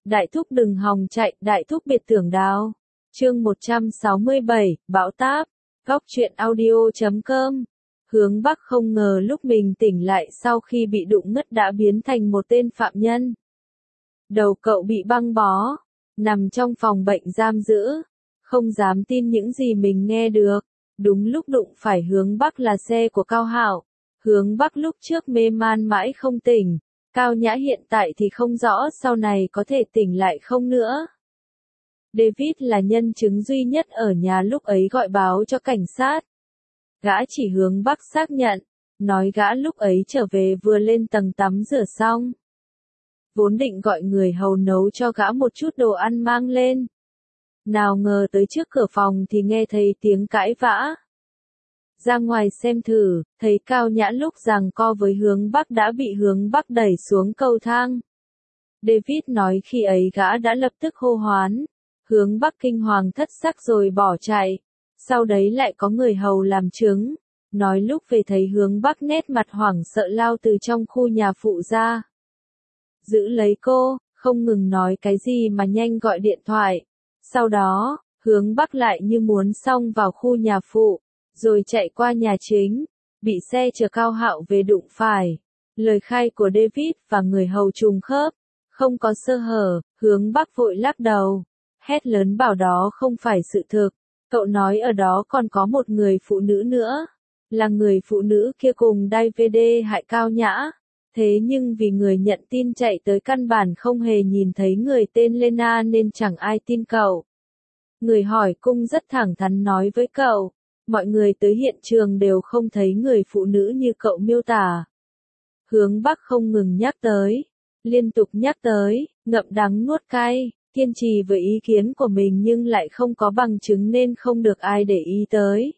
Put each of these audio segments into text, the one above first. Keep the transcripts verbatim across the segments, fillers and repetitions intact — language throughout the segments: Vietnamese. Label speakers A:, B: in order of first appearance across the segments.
A: Đại thúc đừng hòng chạy, đại thúc biệt tưởng đào. Chương một trăm sáu mươi bảy, Bão táp. Góc truyện audio chấm com. Hướng Bắc không ngờ lúc mình tỉnh lại sau khi bị đụng ngất đã biến thành một tên phạm nhân. Đầu cậu bị băng bó, nằm trong phòng bệnh giam giữ, không dám tin những gì mình nghe được. Đúng lúc đụng phải Hướng Bắc là xe của Cao Hạo. Hướng Bắc lúc trước mê man mãi không tỉnh, Cao Nhã hiện tại thì không rõ sau này có thể tỉnh lại không nữa. David là nhân chứng duy nhất ở nhà lúc ấy gọi báo cho cảnh sát. Gã chỉ Hướng Bắc xác nhận, nói gã lúc ấy trở về vừa lên tầng tắm rửa xong. Vốn định gọi người hầu nấu cho gã một chút đồ ăn mang lên. Nào ngờ tới trước cửa phòng thì nghe thấy tiếng cãi vã. Ra ngoài xem thử, thấy Cao Nhã lúc giằng co với Hướng Bắc đã bị Hướng Bắc đẩy xuống cầu thang. David nói khi ấy gã đã lập tức hô hoán. Hướng Bắc kinh hoàng thất sắc rồi bỏ chạy. Sau đấy lại có người hầu làm chứng, nói lúc về thấy Hướng Bắc nét mặt hoảng sợ lao từ trong khu nhà phụ ra. Giữ lấy cô, không ngừng nói cái gì mà nhanh gọi điện thoại. Sau đó, Hướng Bắc lại như muốn xông vào khu nhà phụ, rồi chạy qua nhà chính, bị xe chở Cao Hạo về đụng phải. Lời khai của David và người hầu trùng khớp, không có sơ hở. Hướng Bắc vội lắc đầu, hét lớn bảo đó không phải sự thực. Cậu nói ở đó còn có một người phụ nữ nữa, là người phụ nữ kia cùng David hại Cao Nhã. Thế nhưng vì người nhận tin chạy tới căn bản không hề nhìn thấy người tên Lena nên chẳng ai tin cậu. Người hỏi cung rất thẳng thắn nói với cậu, mọi người tới hiện trường đều không thấy người phụ nữ như cậu miêu tả. Hướng Bắc không ngừng nhắc tới, liên tục nhắc tới, ngậm đắng nuốt cay, kiên trì với ý kiến của mình nhưng lại không có bằng chứng nên không được ai để ý tới.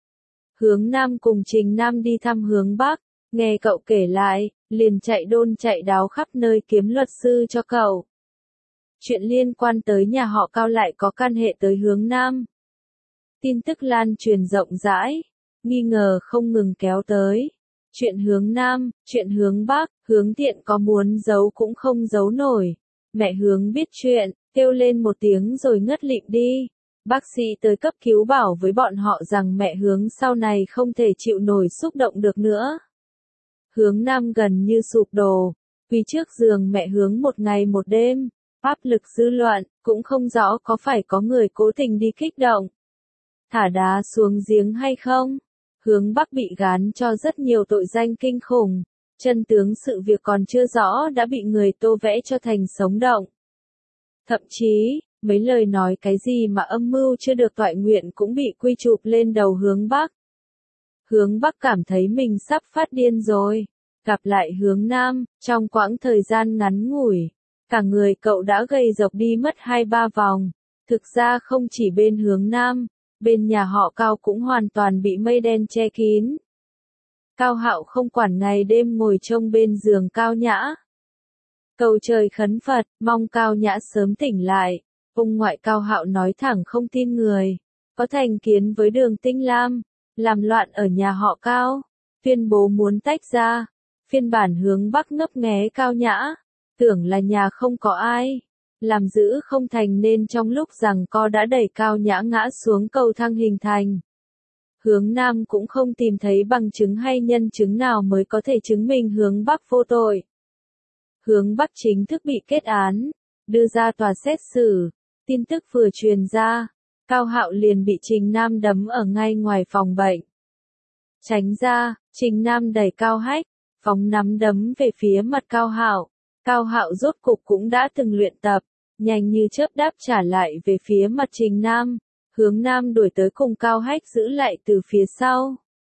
A: Hướng Nam cùng Trình Nam đi thăm Hướng Bắc, nghe cậu kể lại, liền chạy đôn chạy đáo khắp nơi kiếm luật sư cho cậu. Chuyện liên quan tới nhà họ Cao lại có can hệ tới Hướng Nam. Tin tức lan truyền rộng rãi, nghi ngờ không ngừng kéo tới. Chuyện Hướng Nam, chuyện Hướng Bắc, Hướng Thiện có muốn giấu cũng không giấu nổi. Mẹ Hướng biết chuyện, kêu lên một tiếng rồi ngất lịm đi. Bác sĩ tới cấp cứu bảo với bọn họ rằng mẹ Hướng sau này không thể chịu nổi xúc động được nữa. Hướng Nam gần như sụp đổ, vì trước giường mẹ Hướng một ngày một đêm, áp lực dư luận, cũng không rõ có phải có người cố tình đi kích động. Thả đá xuống giếng hay không? Hướng Bắc bị gán cho rất nhiều tội danh kinh khủng, chân tướng sự việc còn chưa rõ đã bị người tô vẽ cho thành sống động. Thậm chí, mấy lời nói cái gì mà âm mưu chưa được toại nguyện cũng bị quy chụp lên đầu Hướng Bắc. Hướng Bắc cảm thấy mình sắp phát điên rồi. Gặp lại Hướng Nam, trong quãng thời gian ngắn ngủi, cả người cậu đã gầy dọc đi mất hai ba vòng. Thực ra không chỉ bên Hướng Nam, bên nhà họ Cao cũng hoàn toàn bị mây đen che kín. Cao Hạo không quản ngày đêm ngồi trông bên giường Cao Nhã. Cầu trời khấn Phật, mong Cao Nhã sớm tỉnh lại. Ông ngoại Cao Hạo nói thẳng không tin người, có thành kiến với Đường Tinh Lam, làm loạn ở nhà họ Cao, tuyên bố muốn tách ra. Phiên bản Hướng Bắc ngấp nghé Cao Nhã, tưởng là nhà không có ai, làm giữ không thành nên trong lúc giằng co đã đẩy Cao Nhã ngã xuống cầu thang hình thành. Hướng Nam cũng không tìm thấy bằng chứng hay nhân chứng nào mới có thể chứng minh Hướng Bắc vô tội. Hướng Bắc chính thức bị kết án, đưa ra tòa xét xử. Tin tức vừa truyền ra, Cao Hạo liền bị Trình Nam đấm ở ngay ngoài phòng bệnh. Tránh ra, Trình Nam đẩy Cao Hách, phóng nắm đấm về phía mặt Cao Hạo. Cao Hạo rốt cục cũng đã từng luyện tập, nhanh như chớp đáp trả lại về phía mặt Trình Nam. Hướng Nam đuổi tới cùng Cao Hách giữ lại từ phía sau.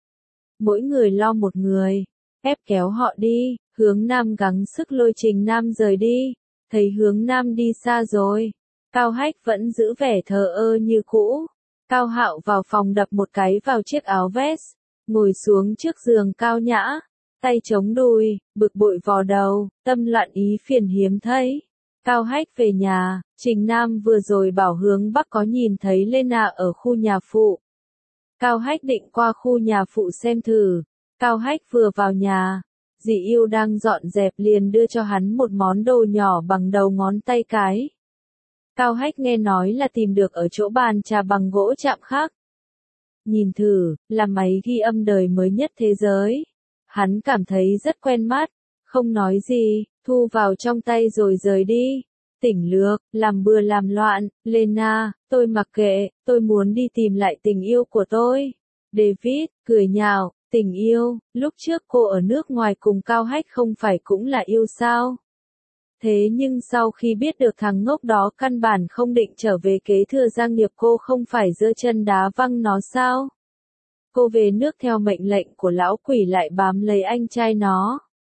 A: Mỗi người lo một người, ép kéo họ đi. Hướng Nam gắng sức lôi Trình Nam rời đi. Thấy Hướng Nam đi xa rồi, Cao Hách vẫn giữ vẻ thờ ơ như cũ. Cao Hạo vào phòng đập một cái vào chiếc áo vest, ngồi xuống trước giường Cao Nhã, tay chống đùi, bực bội vò đầu, tâm loạn ý phiền hiếm thấy. Cao Hách về nhà, Trình Nam vừa rồi bảo Hướng Bắc có nhìn thấy Lena ở khu nhà phụ. Cao Hách định qua khu nhà phụ xem thử. Cao Hách vừa vào nhà, Dị yêu đang dọn dẹp liền đưa cho hắn một món đồ nhỏ bằng đầu ngón tay cái. Cao Hách nghe nói là tìm được ở chỗ bàn trà bằng gỗ chạm khắc. Nhìn thử, là máy ghi âm đời mới nhất thế giới. Hắn cảm thấy rất quen mắt, không nói gì, thu vào trong tay rồi rời đi. Tỉnh lược, làm bừa làm loạn, Lena, tôi mặc kệ, tôi muốn đi tìm lại tình yêu của tôi. David, cười nhạo, tình yêu, lúc trước cô ở nước ngoài cùng Cao Hách không phải cũng là yêu sao? Thế nhưng sau khi biết được thằng ngốc đó căn bản không định trở về kế thừa gia nghiệp cô không phải giơ chân đá văng nó sao? Cô về nước theo mệnh lệnh của lão quỷ lại bám lấy anh trai nó.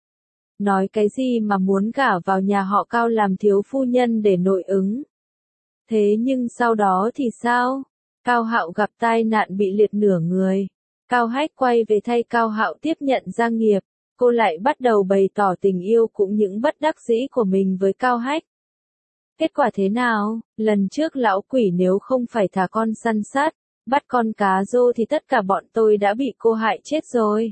A: Nói cái gì mà muốn gả vào nhà họ Cao làm thiếu phu nhân để nội ứng. Thế nhưng sau đó thì sao? Cao Hạo gặp tai nạn bị liệt nửa người. Cao Hách quay về thay Cao Hạo tiếp nhận gia nghiệp. Cô lại bắt đầu bày tỏ tình yêu cũng những bất đắc dĩ của mình với Cao Hách. Kết quả thế nào? Lần trước lão quỷ nếu không phải thả con săn sát, bắt con cá rô thì tất cả bọn tôi đã bị cô hại chết rồi.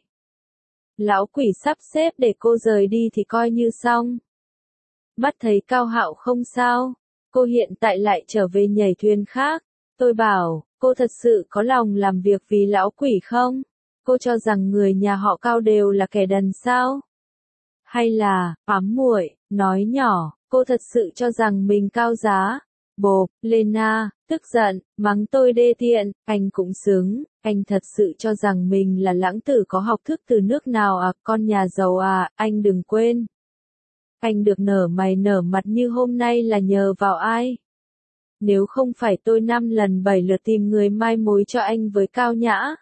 A: Lão quỷ sắp xếp để cô rời đi thì coi như xong. Mắt thấy Cao Hạo không sao, cô hiện tại lại trở về nhảy thuyền khác. Tôi bảo, cô thật sự có lòng làm việc vì lão quỷ không? Cô cho rằng người nhà họ Cao đều là kẻ đần sao? Hay là, ám muội, nói nhỏ, cô thật sự cho rằng mình cao giá? Bộp, Lena, tức giận, mắng tôi đê tiện, anh cũng xứng, anh thật sự cho rằng mình là lãng tử có học thức từ nước nào à, con nhà giàu à, anh đừng quên. Anh được nở mày nở mặt như hôm nay là nhờ vào ai? Nếu không phải tôi năm lần bảy lượt tìm người mai mối cho anh với Cao Nhã.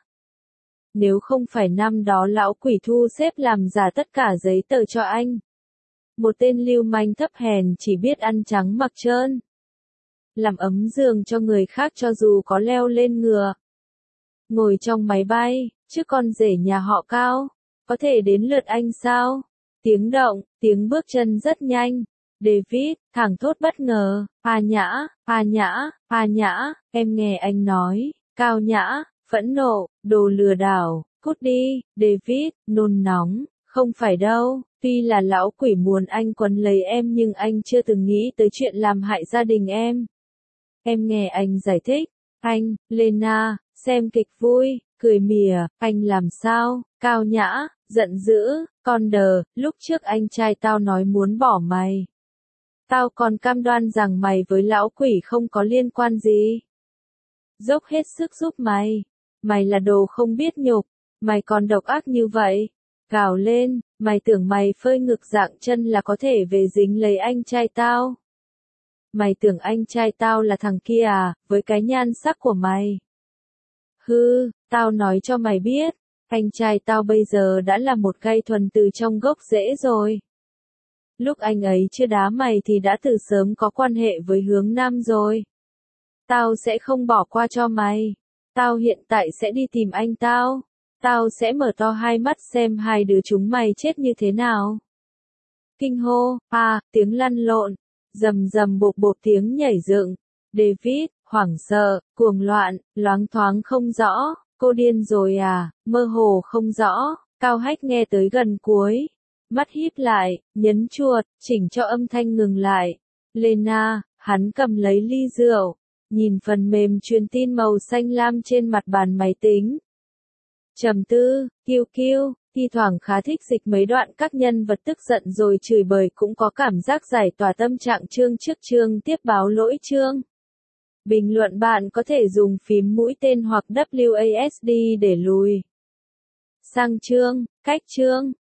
A: Nếu không phải năm đó lão quỷ thu xếp làm giả tất cả giấy tờ cho anh. Một tên lưu manh thấp hèn chỉ biết ăn trắng mặc trơn. Làm ấm giường cho người khác cho dù có leo lên ngựa. Ngồi trong máy bay, chứ con rể nhà họ Cao, có thể đến lượt anh sao? Tiếng động, tiếng bước chân rất nhanh. David, thẳng thốt bất ngờ, A Nhã, A Nhã, A Nhã, em nghe anh nói, Cao Nhã, phẫn nộ, đồ lừa đảo, cút đi, David, nôn nóng, không phải đâu, tuy là lão quỷ muốn anh quấn lấy em nhưng anh chưa từng nghĩ tới chuyện làm hại gia đình em. Em nghe anh giải thích, anh, Lena, xem kịch vui, cười mỉa, anh làm sao, Cao Nhã, giận dữ, con đờ, lúc trước anh trai tao nói muốn bỏ mày. Tao còn cam đoan rằng mày với lão quỷ không có liên quan gì. Dốc hết sức giúp mày. Mày là đồ không biết nhục. Mày còn độc ác như vậy. Gào lên, mày tưởng mày phơi ngực dạng chân là có thể về dính lấy anh trai tao. Mày tưởng anh trai tao là thằng kia à, với cái nhan sắc của mày. Hư, tao nói cho mày biết, anh trai tao bây giờ đã là một cây thuần từ trong gốc rễ rồi. Lúc anh ấy chưa đá mày thì đã từ sớm có quan hệ với Hướng Nam rồi. Tao sẽ không bỏ qua cho mày. Tao hiện tại sẽ đi tìm anh tao. Tao sẽ mở to hai mắt xem hai đứa chúng mày chết như thế nào. Kinh hô, à, tiếng lăn lộn, rầm rầm bột bột tiếng nhảy dựng. David, hoảng sợ, cuồng loạn, loáng thoáng không rõ, cô điên rồi à, mơ hồ không rõ. Cao Hách nghe tới gần cuối. Mắt híp lại, nhấn chuột, chỉnh cho âm thanh ngừng lại. Lena, hắn cầm lấy ly rượu, nhìn phần mềm truyền tin màu xanh lam trên mặt bàn máy tính. Trầm tư, kiêu kiêu, thi thoảng khá thích dịch mấy đoạn các nhân vật tức giận rồi chửi bới cũng có cảm giác giải tỏa tâm trạng chương trước chương tiếp báo lỗi chương. Bình luận bạn có thể dùng phím mũi tên hoặc W A S D để lùi sang chương, cách chương.